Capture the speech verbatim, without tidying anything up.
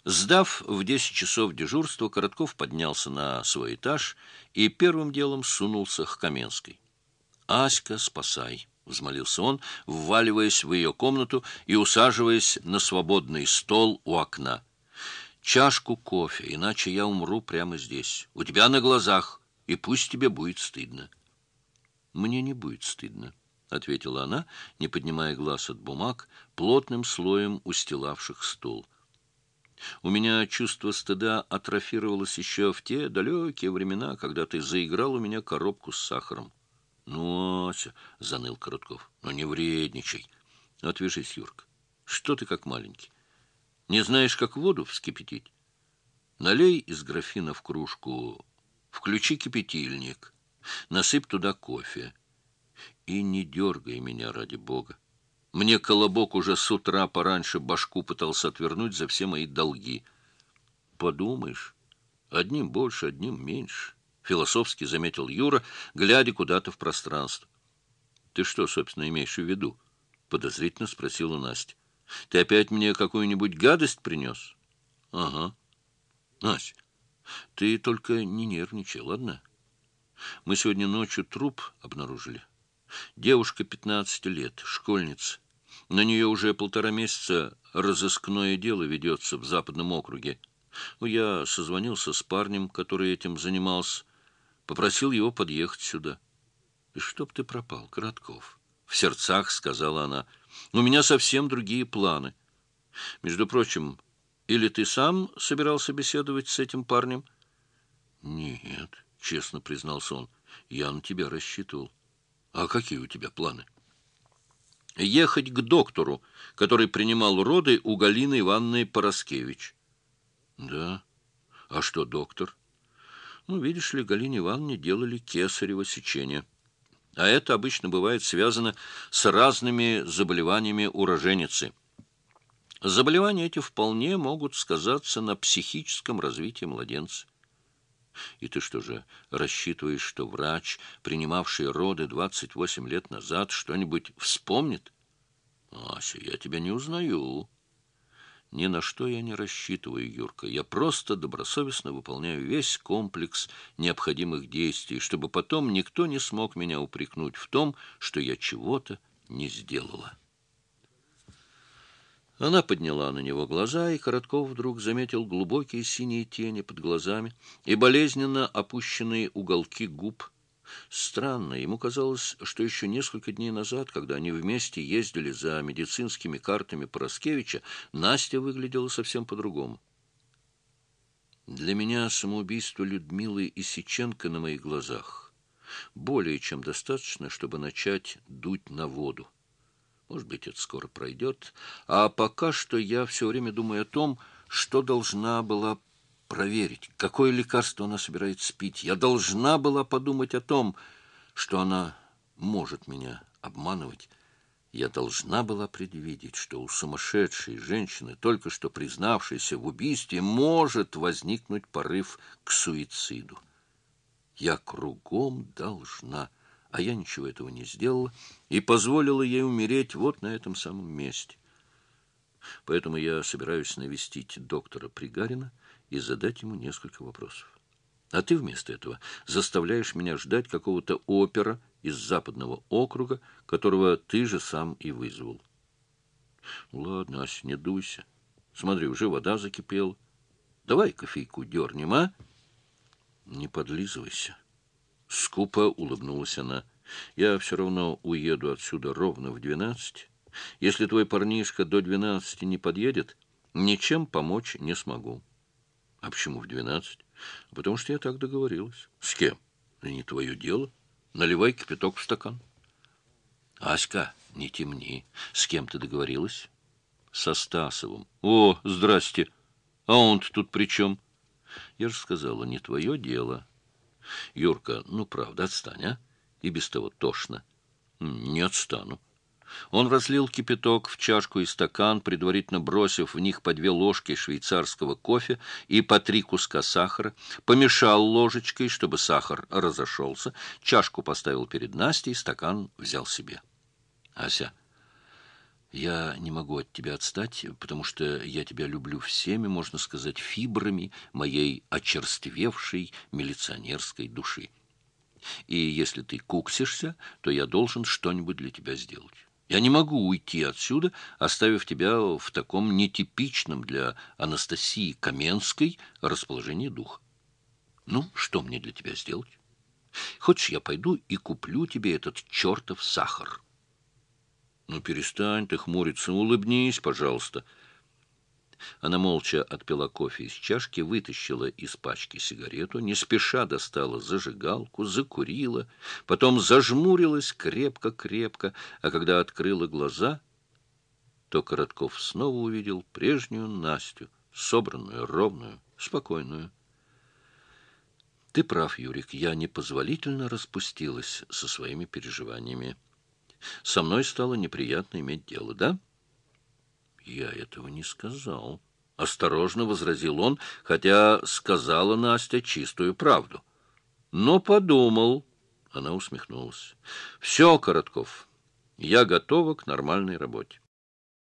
Сдав в десять часов дежурство, Коротков поднялся на свой этаж и первым делом сунулся к Каменской. «Аська, спасай!» — взмолился он, вваливаясь в ее комнату и усаживаясь на свободный стол у окна. «Чашку кофе, иначе я умру прямо здесь, у тебя на глазах, и пусть тебе будет стыдно». «Мне не будет стыдно», — ответила она, не поднимая глаз от бумаг, плотным слоем устилавших стол. «У меня чувство стыда атрофировалось еще в те далекие времена, когда ты заиграл у меня коробку с сахаром». «Ну, Ася», — заныл Коротков, — «ну не вредничай. Отвяжись, Юрка. Что ты как маленький? Не знаешь, как воду вскипятить? Налей из графина в кружку, включи кипятильник, насыпь туда кофе. И не дергай меня, ради бога. Мне Колобок уже с утра пораньше башку пытался отвернуть за все мои долги. Подумаешь, одним больше, одним меньше». Философски заметил Юра, глядя куда-то в пространство. «Ты что, собственно, имеешь в виду?» — подозрительно спросила Настя. «Ты опять мне какую-нибудь гадость принес?» «Ага». «Настя, ты только не нервничай, ладно? Мы сегодня ночью труп обнаружили. Девушка пятнадцати лет, школьница. На нее уже полтора месяца разыскное дело ведется в Западном округе. Я созвонился с парнем, который этим занимался, попросил его подъехать сюда. — И чтоб ты пропал, Коротков, — в сердцах сказала она. — У меня совсем другие планы. Между прочим, или ты сам собирался беседовать с этим парнем? — Нет, — честно признался он, — я на тебя рассчитывал. — А какие у тебя планы? — Ехать к доктору, который принимал роды у Галины Ивановны Пороскевич. — Да? А что доктор? Ну, видишь ли, Галине Ивановне делали кесарево сечение. А это обычно бывает связано с разными заболеваниями у роженицы. Заболевания эти вполне могут сказаться на психическом развитии младенца. И ты что же, рассчитываешь, что врач, принимавший роды двадцать восемь лет назад, что-нибудь вспомнит? Ася, я тебя не узнаю. Ни на что я не рассчитываю, Юрка. Я просто добросовестно выполняю весь комплекс необходимых действий, чтобы потом никто не смог меня упрекнуть в том, что я чего-то не сделала. Она подняла на него глаза, и Коротков вдруг заметил глубокие синие тени под глазами и болезненно опущенные уголки губ. Странно, ему казалось, что еще несколько дней назад, когда они вместе ездили за медицинскими картами Пороскевича, Настя выглядела совсем по-другому. Для меня самоубийство Людмилы Исиченко на моих глазах более чем достаточно, чтобы начать дуть на воду. Может быть, это скоро пройдет. А пока что я все время думаю о том, что должна была проверить, какое лекарство она собирается пить. Я должна была подумать о том, что она может меня обманывать. Я должна была предвидеть, что у сумасшедшей женщины, только что признавшейся в убийстве, может возникнуть порыв к суициду. Я кругом должна, а я ничего этого не сделала и позволила ей умереть вот на этом самом месте. Поэтому я собираюсь навестить доктора Пригарина и задать ему несколько вопросов. А ты вместо этого заставляешь меня ждать какого-то опера из Западного округа, которого ты же сам и вызвал. Ладно, Ася, не дуйся. Смотри, уже вода закипела. Давай кофейку дернем, а? Не подлизывайся. Скупо улыбнулась она. Я все равно уеду отсюда ровно в двенадцать. Если твой парнишка до двенадцати не подъедет, ничем помочь не смогу. А почему в двенадцать? Потому что я так договорилась. С кем? Да не твое дело. Наливай кипяток в стакан. Аська, не темни. С кем ты договорилась? Со Стасовым. О, здрасте. А он-то тут при чем? Я же сказала, не твое дело. Юрка, ну правда, отстань, а? И без того тошно. Не отстану. Он разлил кипяток в чашку и стакан, предварительно бросив в них по две ложки швейцарского кофе и по три куска сахара, помешал ложечкой, чтобы сахар разошелся, чашку поставил перед Настей, стакан взял себе. Ася, Я не могу от тебя отстать, потому что я тебя люблю всеми, можно сказать, фибрами моей очерствевшей милиционерской души. И если ты куксишься, то я должен что-нибудь для тебя сделать. Я не могу уйти отсюда, оставив тебя в таком нетипичном для Анастасии Каменской расположении духа. Ну, что мне для тебя сделать? Хочешь, я пойду и куплю тебе этот чертов сахар? Ну, перестань ты хмуриться, улыбнись, пожалуйста. Она молча отпила кофе из чашки, вытащила из пачки сигарету, не спеша достала зажигалку, закурила, потом зажмурилась крепко-крепко, а когда открыла глаза, то Коротков снова увидел прежнюю Настю, собранную, ровную, спокойную. Ты прав, Юрик, я непозволительно распустилась со своими переживаниями. Со мной стало неприятно иметь дело, да? Я этого не сказал. Осторожно возразил он, хотя сказала Настя чистую правду. Но подумал. Она усмехнулась. Все, Коротков, я готова к нормальной работе.